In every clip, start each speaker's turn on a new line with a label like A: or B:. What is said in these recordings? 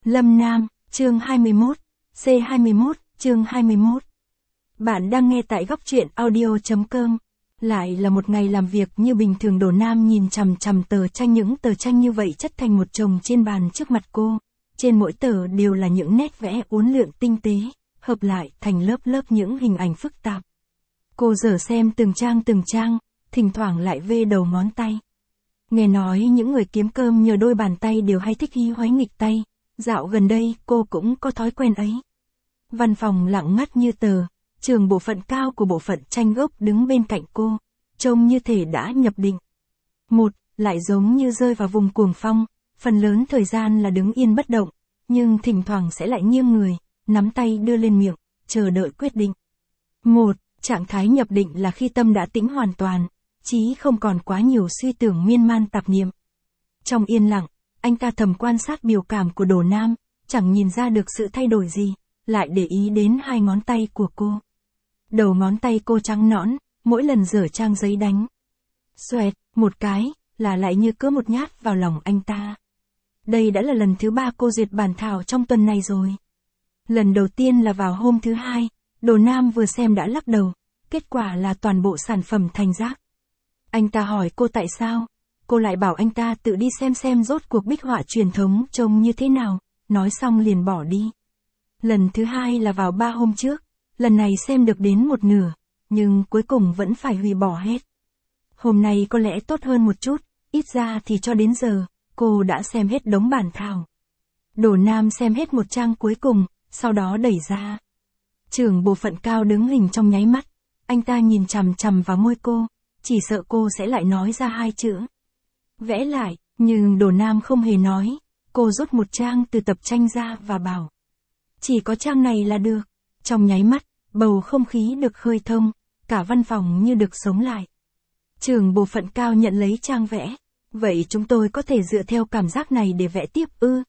A: Lâm Nam, chương 21, C21, chương 21. Bạn đang nghe tại góc truyện audio.com. Lại là một ngày làm việc như bình thường. Đồ Nam nhìn chằm chằm tờ tranh, những tờ tranh như vậy chất thành một chồng trên bàn trước mặt cô. Trên mỗi tờ đều là những nét vẽ uốn lượn tinh tế, hợp lại thành lớp lớp những hình ảnh phức tạp. Cô dở xem từng trang, thỉnh thoảng lại vê đầu ngón tay. Nghe nói những người kiếm cơm nhờ đôi bàn tay đều hay thích hí hoáy nghịch tay. Dạo gần đây cô cũng có thói quen ấy. Văn phòng lặng ngắt như tờ, trưởng bộ phận cao của bộ phận tranh gốc đứng bên cạnh cô, trông như thể đã nhập định. Một, lại giống như rơi vào vùng cuồng phong, phần lớn thời gian là đứng yên bất động, nhưng thỉnh thoảng sẽ lại nghiêng người, nắm tay đưa lên miệng, chờ đợi quyết định. Một, trạng thái nhập định là khi tâm đã tĩnh hoàn toàn, trí không còn quá nhiều suy tưởng miên man tạp niệm. Trong yên lặng, anh ta thầm quan sát biểu cảm của Đồ Nam, chẳng nhìn ra được sự thay đổi gì, lại để ý đến hai ngón tay của cô. Đầu ngón tay cô trắng nõn, mỗi lần dở trang giấy đánh. Xoẹt, một cái, là lại như cứa một nhát vào lòng anh ta. Đây đã là lần thứ 3 cô duyệt bản thảo trong tuần này rồi. Lần đầu tiên là vào hôm thứ 2, Đồ Nam vừa xem đã lắc đầu, kết quả là toàn bộ sản phẩm thành rác. Anh ta hỏi cô tại sao, cô lại bảo anh ta tự đi xem rốt cuộc bích họa truyền thống trông như thế nào, nói xong liền bỏ đi. Lần thứ 2 là vào 3 hôm trước, lần này xem được đến một nửa, nhưng cuối cùng vẫn phải hủy bỏ hết. Hôm nay có lẽ tốt hơn một chút, ít ra thì cho đến giờ, cô đã xem hết đống bản thảo. Đồ Nam xem hết một trang cuối cùng, sau đó đẩy ra. Trưởng bộ phận cao đứng hình trong nháy mắt, anh ta nhìn chằm chằm vào môi cô, chỉ sợ cô sẽ lại nói ra 2 chữ. Vẽ lại, nhưng Đồ Nam không hề nói, cô rút một trang từ tập tranh ra và bảo. Chỉ có trang này là được. Trong nháy mắt, bầu không khí được khơi thông, cả văn phòng như được sống lại. Trưởng bộ phận cao nhận lấy trang vẽ. Vậy chúng tôi có thể dựa theo cảm giác này để vẽ tiếp ư?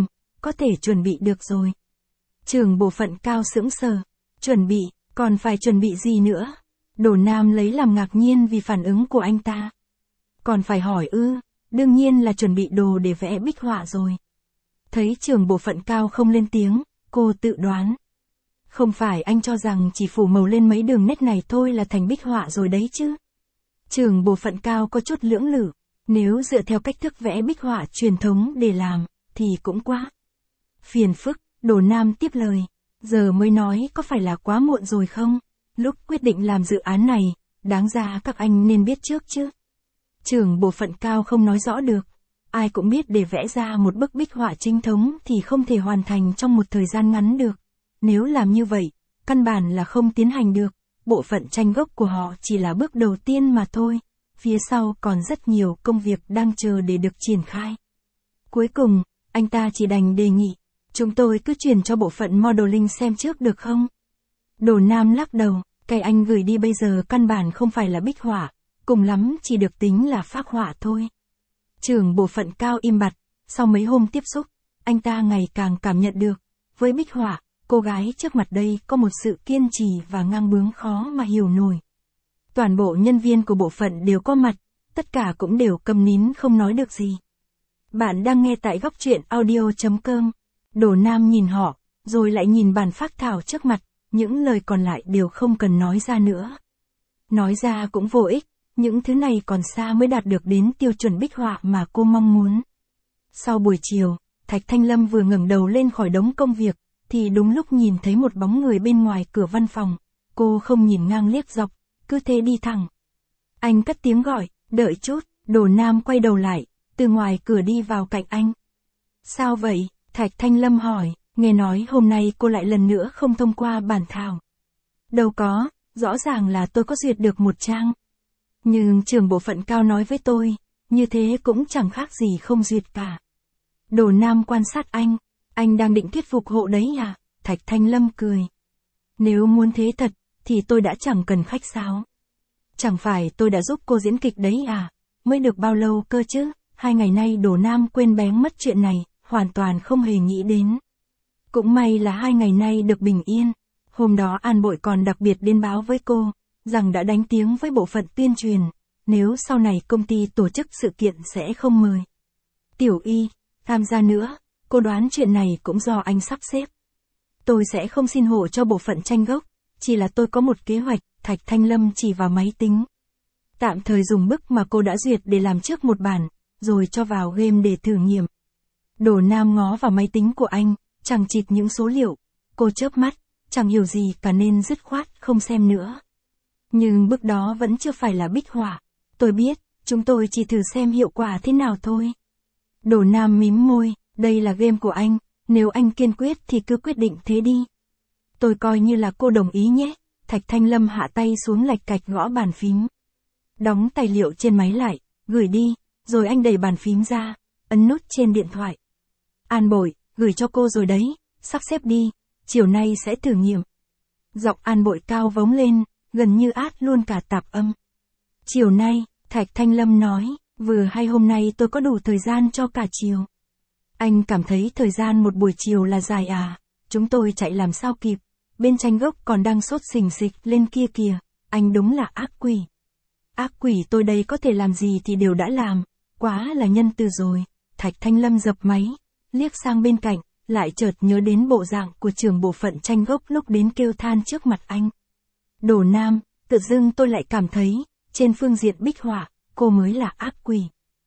A: Có thể chuẩn bị được rồi. Trưởng bộ phận cao sững sờ. Chuẩn bị, còn phải chuẩn bị gì nữa? Đồ Nam lấy làm ngạc nhiên vì phản ứng của anh ta. Còn phải hỏi đương nhiên là chuẩn bị đồ để vẽ bích họa rồi. Thấy trưởng bộ phận cao không lên tiếng, cô tự đoán. Không phải anh cho rằng chỉ phủ màu lên mấy đường nét này thôi là thành bích họa rồi đấy chứ? Trưởng bộ phận cao có chút lưỡng lự, nếu dựa theo cách thức vẽ bích họa truyền thống để làm, thì cũng quá phiền phức. Đồ Nam tiếp lời, giờ mới nói có phải là quá muộn rồi không? Lúc quyết định làm dự án này, đáng ra các anh nên biết trước chứ. Trưởng bộ phận cao không nói rõ được. Ai cũng biết để vẽ ra một bức bích họa chính thống thì không thể hoàn thành trong một thời gian ngắn được. Nếu làm như vậy, căn bản là không tiến hành được. Bộ phận tranh gốc của họ chỉ là bước đầu tiên mà thôi. Phía sau còn rất nhiều công việc đang chờ để được triển khai. Cuối cùng, anh ta chỉ đành đề nghị, chúng tôi cứ chuyển cho bộ phận modeling xem trước được không? Đồ Nam lắc đầu, cái anh gửi đi bây giờ căn bản không phải là bích họa, cùng lắm chỉ được tính là phác họa thôi. Trưởng bộ phận cao im bặt, sau mấy hôm tiếp xúc, anh ta ngày càng cảm nhận được, với bích họa, cô gái trước mặt đây có một sự kiên trì và ngang bướng khó mà hiểu nổi. Toàn bộ nhân viên của bộ phận đều có mặt, tất cả cũng đều câm nín không nói được gì. Bạn đang nghe tại góc truyện audio.com. Đồ Nam nhìn họ, rồi lại nhìn bản phác thảo trước mặt, những lời còn lại đều không cần nói ra nữa. Nói ra cũng vô ích, những thứ này còn xa mới đạt được đến tiêu chuẩn bích họa mà cô mong muốn. Sau buổi chiều, Thạch Thanh Lâm vừa ngẩng đầu lên khỏi đống công việc, thì đúng lúc nhìn thấy một bóng người bên ngoài cửa văn phòng. Cô không nhìn ngang liếc dọc, cứ thế đi thẳng. Anh cất tiếng gọi, đợi chút. Đồ Nam quay đầu lại, từ ngoài cửa đi vào cạnh anh. Sao vậy? Thạch Thanh Lâm hỏi, nghe nói hôm nay cô lại lần nữa không thông qua bản thảo. Đâu có, rõ ràng là tôi có duyệt được một trang. Nhưng trưởng bộ phận cao nói với tôi, như thế cũng chẳng khác gì không duyệt cả. Đồ Nam quan sát anh đang định thuyết phục hộ đấy à? Thạch Thanh Lâm cười. Nếu muốn thế thật, thì tôi đã chẳng cần khách sáo. Chẳng phải tôi đã giúp cô diễn kịch đấy à? Mới được bao lâu cơ chứ? 2 ngày nay Đồ Nam quên bén mất chuyện này, hoàn toàn không hề nghĩ đến. Cũng may là 2 ngày nay được bình yên. Hôm đó An Bội còn đặc biệt đến báo với cô, rằng đã đánh tiếng với bộ phận tuyên truyền, nếu sau này công ty tổ chức sự kiện sẽ không mời Tiểu Y tham gia nữa. cô đoán chuyện này cũng do anh sắp xếp. Tôi sẽ không xin hộ cho bộ phận tranh gốc, chỉ là tôi có một kế hoạch, Thạch Thanh Lâm chỉ vào máy tính. Tạm thời dùng bức mà cô đã duyệt để làm trước một bản, rồi cho vào game để thử nghiệm. Đồ Nam ngó vào máy tính của anh, chẳng chịt những số liệu. Cô chớp mắt, chẳng hiểu gì cả nên dứt khoát không xem nữa. Nhưng bức đó vẫn chưa phải là bích họa. Tôi biết, chúng tôi chỉ thử xem hiệu quả thế nào thôi. Đồ Nam mím môi, đây là game của anh, nếu anh kiên quyết thì cứ quyết định thế đi. Tôi coi như là cô đồng ý nhé. Thạch Thanh Lâm hạ tay xuống lạch cạch gõ bàn phím. Đóng tài liệu trên máy lại, gửi đi, rồi anh đẩy bàn phím ra, ấn nút trên điện thoại. An Bội, gửi cho cô rồi đấy, sắp xếp đi, chiều nay sẽ thử nghiệm. Giọng An Bội cao vống lên, gần như át luôn cả tạp âm. Chiều nay, Thạch Thanh Lâm nói, vừa hay hôm nay tôi có đủ thời gian cho cả chiều. Anh cảm thấy thời gian một buổi chiều là dài à, chúng tôi chạy làm sao kịp, bên tranh gốc còn đang sốt xình xịch lên kia kìa, anh đúng là ác quỷ. Ác quỷ tôi đây có thể làm gì thì đều đã làm, quá là nhân từ rồi. Thạch Thanh Lâm dập máy, liếc sang bên cạnh, lại chợt nhớ đến bộ dạng của trưởng bộ phận tranh gốc lúc đến kêu than trước mặt anh. Đồ Nam, tự dưng tôi lại cảm thấy, trên phương diện bích họa, cô mới là ác quỷ.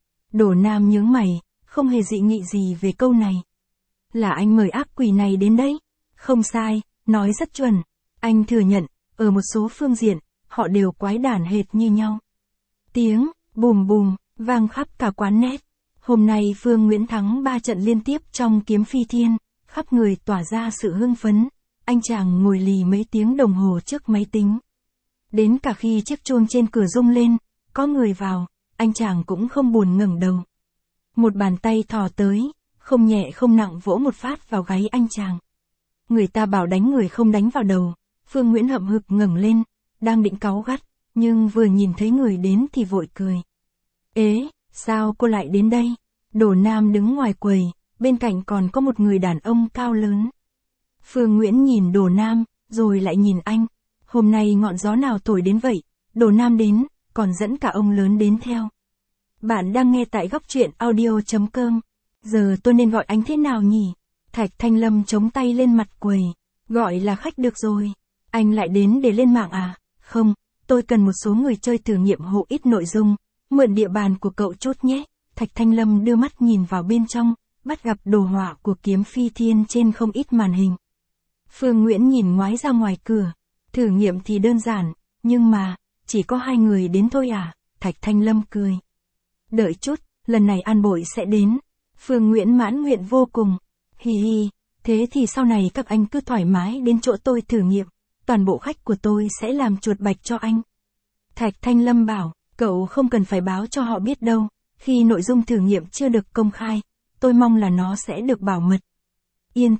A: Đồ Nam nhướng mày, không hề dị nghị gì về câu này. Là anh mời ác quỷ này đến đấy. Không sai, nói rất chuẩn. Anh thừa nhận, ở một số phương diện, họ đều quái đản hệt như nhau. Tiếng, bùm bùm, vang khắp cả quán net. Hôm nay Phương Nguyễn thắng 3 trận liên tiếp trong Kiếm Phi Thiên, khắp người tỏa ra sự hưng phấn. Anh chàng ngồi lì mấy tiếng đồng hồ trước máy tính. Đến cả khi chiếc chuông trên cửa rung lên, có người vào, anh chàng cũng không buồn ngẩng đầu. Một bàn tay thò tới, không nhẹ không nặng vỗ một phát vào gáy anh chàng. Người ta bảo đánh người không đánh vào đầu. Phương Nguyễn hậm hực ngẩng lên, đang định cáu gắt, nhưng vừa nhìn thấy người đến thì vội cười. Ế, sao cô lại đến đây? Đồ Nam đứng ngoài quầy, bên cạnh còn có một người đàn ông cao lớn. Phương Nguyễn nhìn Đồ Nam, rồi lại nhìn anh. Hôm nay ngọn gió nào thổi đến vậy? Đồ Nam đến, còn dẫn cả ông lớn đến theo. Bạn đang nghe tại góc truyện audio.com. Giờ tôi nên gọi anh thế nào nhỉ? Thạch Thanh Lâm chống tay lên mặt quầy. Gọi là khách được rồi. Anh lại đến để lên mạng à? Không, tôi cần một số người chơi thử nghiệm hộ ít nội dung. Mượn địa bàn của cậu chốt nhé. Thạch Thanh Lâm đưa mắt nhìn vào bên trong, bắt gặp đồ họa của Kiếm Phi Thiên trên không ít màn hình. Phương Nguyễn nhìn ngoái ra ngoài cửa. Thử nghiệm thì đơn giản, nhưng mà, chỉ có 2 người đến thôi à? Thạch Thanh Lâm cười. Đợi chút, lần này An Bội sẽ đến. Phương Nguyễn mãn nguyện vô cùng. Hi hi, thế thì sau này các anh cứ thoải mái đến chỗ tôi thử nghiệm. Toàn bộ khách của tôi sẽ làm chuột bạch cho anh. Thạch Thanh Lâm bảo, cậu không cần phải báo cho họ biết đâu. Khi nội dung thử nghiệm chưa được công khai, tôi mong là nó sẽ được bảo mật. Yên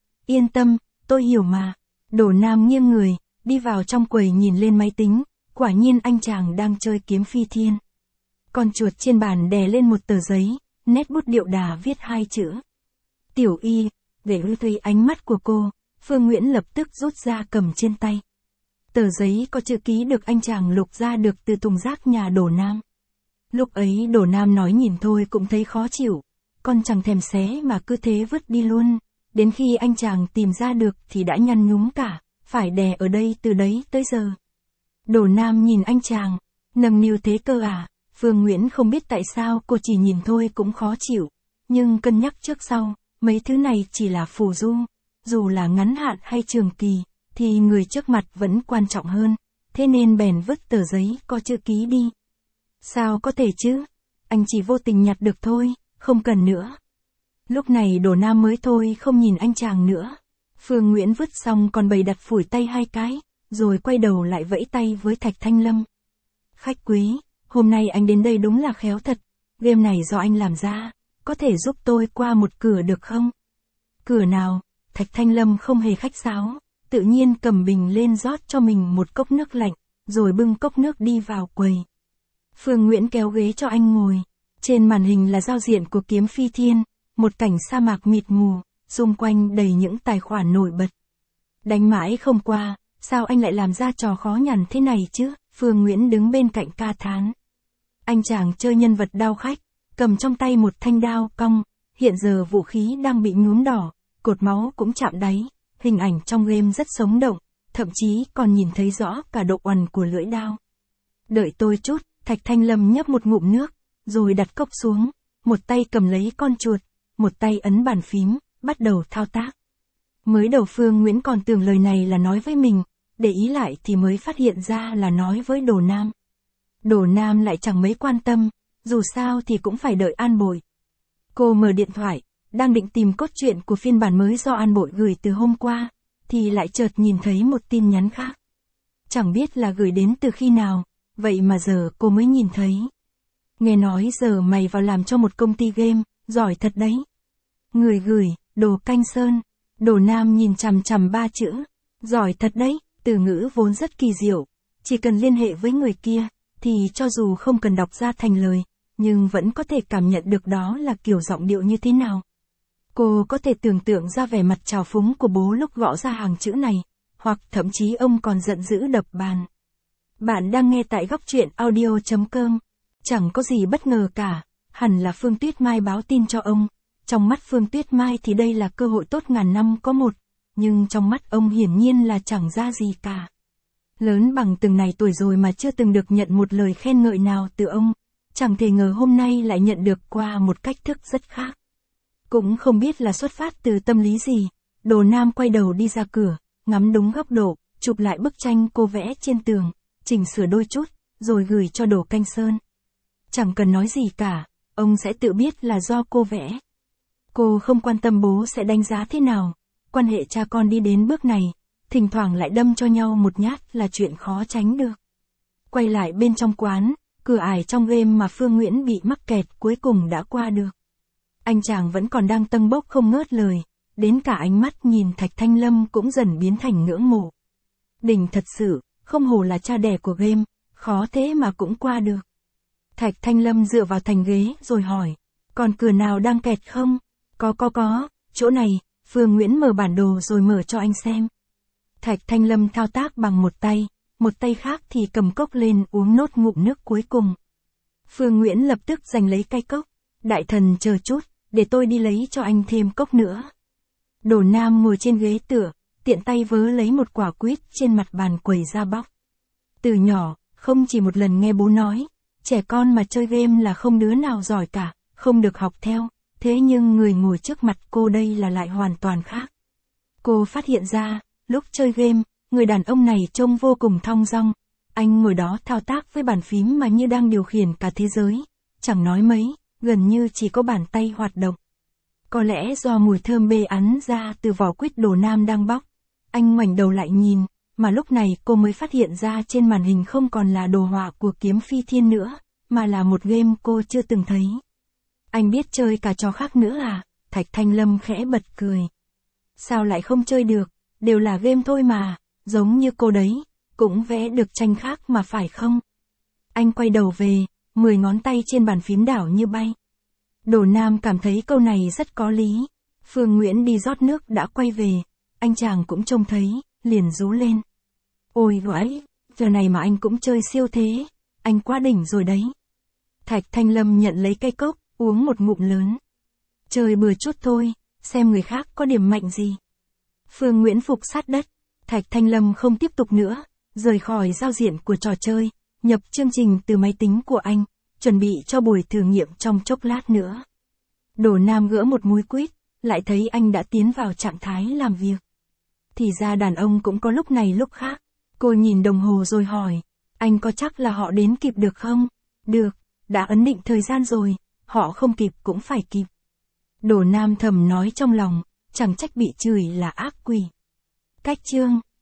A: tâm, tôi hiểu mà. Đồ Nam nghiêng người, đi vào trong quầy nhìn lên máy tính, quả nhiên anh chàng đang chơi Kiếm Phi Thiên. Con chuột trên bàn đè lên một tờ giấy, nét bút điệu đà viết 2 chữ. Tiểu Y, để thấy ánh mắt của cô, Phương Nguyễn lập tức rút ra cầm trên tay. Tờ giấy có chữ ký được anh chàng lục ra được từ thùng rác nhà Đồ Nam. Lúc ấy Đồ Nam nói nhìn thôi cũng thấy khó chịu, con chẳng thèm xé mà cứ thế vứt đi luôn. Đến khi anh chàng tìm ra được thì đã nhăn nhúm cả, phải đè ở đây từ đấy tới giờ. Đồ Nam nhìn anh chàng, nâng niu thế cơ à? Phương Nguyễn không biết tại sao cô chỉ nhìn thôi cũng khó chịu, nhưng cân nhắc trước sau, mấy thứ này chỉ là phù du, dù là ngắn hạn hay trường kỳ, thì người trước mặt vẫn quan trọng hơn, thế nên bèn vứt tờ giấy có chữ ký đi. Sao có thể chứ? Anh chỉ vô tình nhặt được thôi, không cần nữa. Lúc này Đồ Nam mới thôi không nhìn anh chàng nữa. Phương Nguyễn vứt xong còn bày đặt phủi tay 2 cái, rồi quay đầu lại vẫy tay với Thạch Thanh Lâm. Khách quý, hôm nay anh đến đây đúng là khéo thật, game này do anh làm ra, có thể giúp tôi qua một cửa được không? Cửa nào? Thạch Thanh Lâm không hề khách sáo, tự nhiên cầm bình lên rót cho mình một cốc nước lạnh, rồi bưng cốc nước đi vào quầy. Phương Nguyễn kéo ghế cho anh ngồi, trên màn hình là giao diện của Kiếm Phi Thiên, một cảnh sa mạc mịt mù, xung quanh đầy những tài khoản nổi bật. Đánh mãi không qua, sao anh lại làm ra trò khó nhằn thế này chứ? Phương Nguyễn đứng bên cạnh ca thán. Anh chàng chơi nhân vật đao khách, cầm trong tay một thanh đao cong, hiện giờ vũ khí đang bị nhuốm đỏ, cột máu cũng chạm đáy, hình ảnh trong game rất sống động, thậm chí còn nhìn thấy rõ cả độ oằn của lưỡi dao. Đợi tôi chút, Thạch Thanh Lâm nhấp một ngụm nước, rồi đặt cốc xuống, một tay cầm lấy con chuột, một tay ấn bàn phím, bắt đầu thao tác. Mới đầu Phương Nguyễn còn tưởng lời này là nói với mình, để ý lại thì mới phát hiện ra là nói với Đồ Nam. Đồ Nam lại chẳng mấy quan tâm, dù sao thì cũng phải đợi An Bội. Cô mở điện thoại, đang định tìm cốt truyện của phiên bản mới do An Bội gửi từ hôm qua, thì lại chợt nhìn thấy một tin nhắn khác. Chẳng biết là gửi đến từ khi nào, vậy mà giờ cô mới nhìn thấy. Nghe nói giờ mày vào làm cho một công ty game, giỏi thật đấy. Người gửi, Đồ Canh Sơn. Đồ Nam nhìn chằm chằm 3 chữ, giỏi thật đấy, từ ngữ vốn rất kỳ diệu, chỉ cần liên hệ với người kia, thì cho dù không cần đọc ra thành lời, nhưng vẫn có thể cảm nhận được đó là kiểu giọng điệu như thế nào. Cô có thể tưởng tượng ra vẻ mặt trào phúng của bố lúc gõ ra hàng chữ này, hoặc thậm chí ông còn giận dữ đập bàn. Bạn đang nghe tại góc truyện audio.com. Chẳng có gì bất ngờ cả, hẳn là Phương Tuyết Mai báo tin cho ông. Trong mắt Phương Tuyết Mai thì đây là cơ hội tốt ngàn năm có một, nhưng trong mắt ông hiển nhiên là chẳng ra gì cả. Lớn bằng từng này tuổi rồi mà chưa từng được nhận một lời khen ngợi nào từ ông, chẳng thể ngờ hôm nay lại nhận được qua một cách thức rất khác. Cũng không biết là xuất phát từ tâm lý gì, Đồ Nam quay đầu đi ra cửa, ngắm đúng góc độ, chụp lại bức tranh cô vẽ trên tường, chỉnh sửa đôi chút, rồi gửi cho Đồ Canh Sơn. Chẳng cần nói gì cả, ông sẽ tự biết là do cô vẽ. Cô không quan tâm bố sẽ đánh giá thế nào, quan hệ cha con đi đến bước này, thỉnh thoảng lại đâm cho nhau một nhát là chuyện khó tránh được. Quay lại bên trong quán, cửa ải trong game mà Phương Nguyễn bị mắc kẹt cuối cùng đã qua được. Anh chàng vẫn còn đang tâng bốc không ngớt lời, đến cả ánh mắt nhìn Thạch Thanh Lâm cũng dần biến thành ngưỡng mộ. Đỉnh thật sự, không hổ là cha đẻ của game, khó thế mà cũng qua được. Thạch Thanh Lâm dựa vào thành ghế rồi hỏi, còn cửa nào đang kẹt không? Có, chỗ này. Phương Nguyễn mở bản đồ rồi mở cho anh xem. Thạch Thanh Lâm thao tác bằng một tay khác thì cầm cốc lên uống nốt ngụm nước cuối cùng. Phương Nguyễn lập tức giành lấy cái cốc. Đại thần chờ chút, để tôi đi lấy cho anh thêm cốc nữa. Đồ Nam ngồi trên ghế tựa, tiện tay vớ lấy một quả quýt trên mặt bàn quầy ra bóc. Từ nhỏ, không chỉ một lần nghe bố nói, trẻ con mà chơi game là không đứa nào giỏi cả, không được học theo. Thế nhưng người ngồi trước mặt cô đây là lại hoàn toàn khác. Cô phát hiện ra, lúc chơi game, người đàn ông này trông vô cùng thong dong. Anh ngồi đó thao tác với bàn phím mà như đang điều khiển cả thế giới. Chẳng nói mấy, gần như chỉ có bàn tay hoạt động. Có lẽ do mùi thơm bê ắn ra từ vỏ quýt Đồ Nam đang bóc. Anh ngoảnh đầu lại nhìn, mà lúc này cô mới phát hiện ra trên màn hình không còn là đồ họa của Kiếm Phi Thiên nữa, mà là một game cô chưa từng thấy. Anh biết chơi cả trò khác nữa à? Thạch Thanh Lâm khẽ bật cười. Sao lại không chơi được, đều là game thôi mà, giống như cô đấy, cũng vẽ được tranh khác mà phải không? Anh quay đầu về, 10 ngón tay trên bàn phím đảo như bay. Đồ Nam cảm thấy câu này rất có lý. Phương Nguyễn đi rót nước đã quay về, anh chàng cũng trông thấy, liền rú lên. Ôi gói, giờ này mà anh cũng chơi siêu thế, anh quá đỉnh rồi đấy. Thạch Thanh Lâm nhận lấy cây cốc, uống một ngụm lớn. Chơi bừa chút thôi, xem người khác có điểm mạnh gì. Phương Nguyễn phục sát đất, Thạch Thanh Lâm không tiếp tục nữa, rời khỏi giao diện của trò chơi, nhập chương trình từ máy tính của anh, chuẩn bị cho buổi thử nghiệm trong chốc lát nữa. Đồ Nam gỡ một múi quýt, lại thấy anh đã tiến vào trạng thái làm việc. Thì ra đàn ông cũng có lúc này lúc khác. Cô nhìn đồng hồ rồi hỏi, anh có chắc là họ đến kịp được không? Được, đã ấn định thời gian rồi, họ không kịp cũng phải kịp. Đồ Nam thầm nói trong lòng, chẳng trách bị chửi là ác quỷ. Cách chương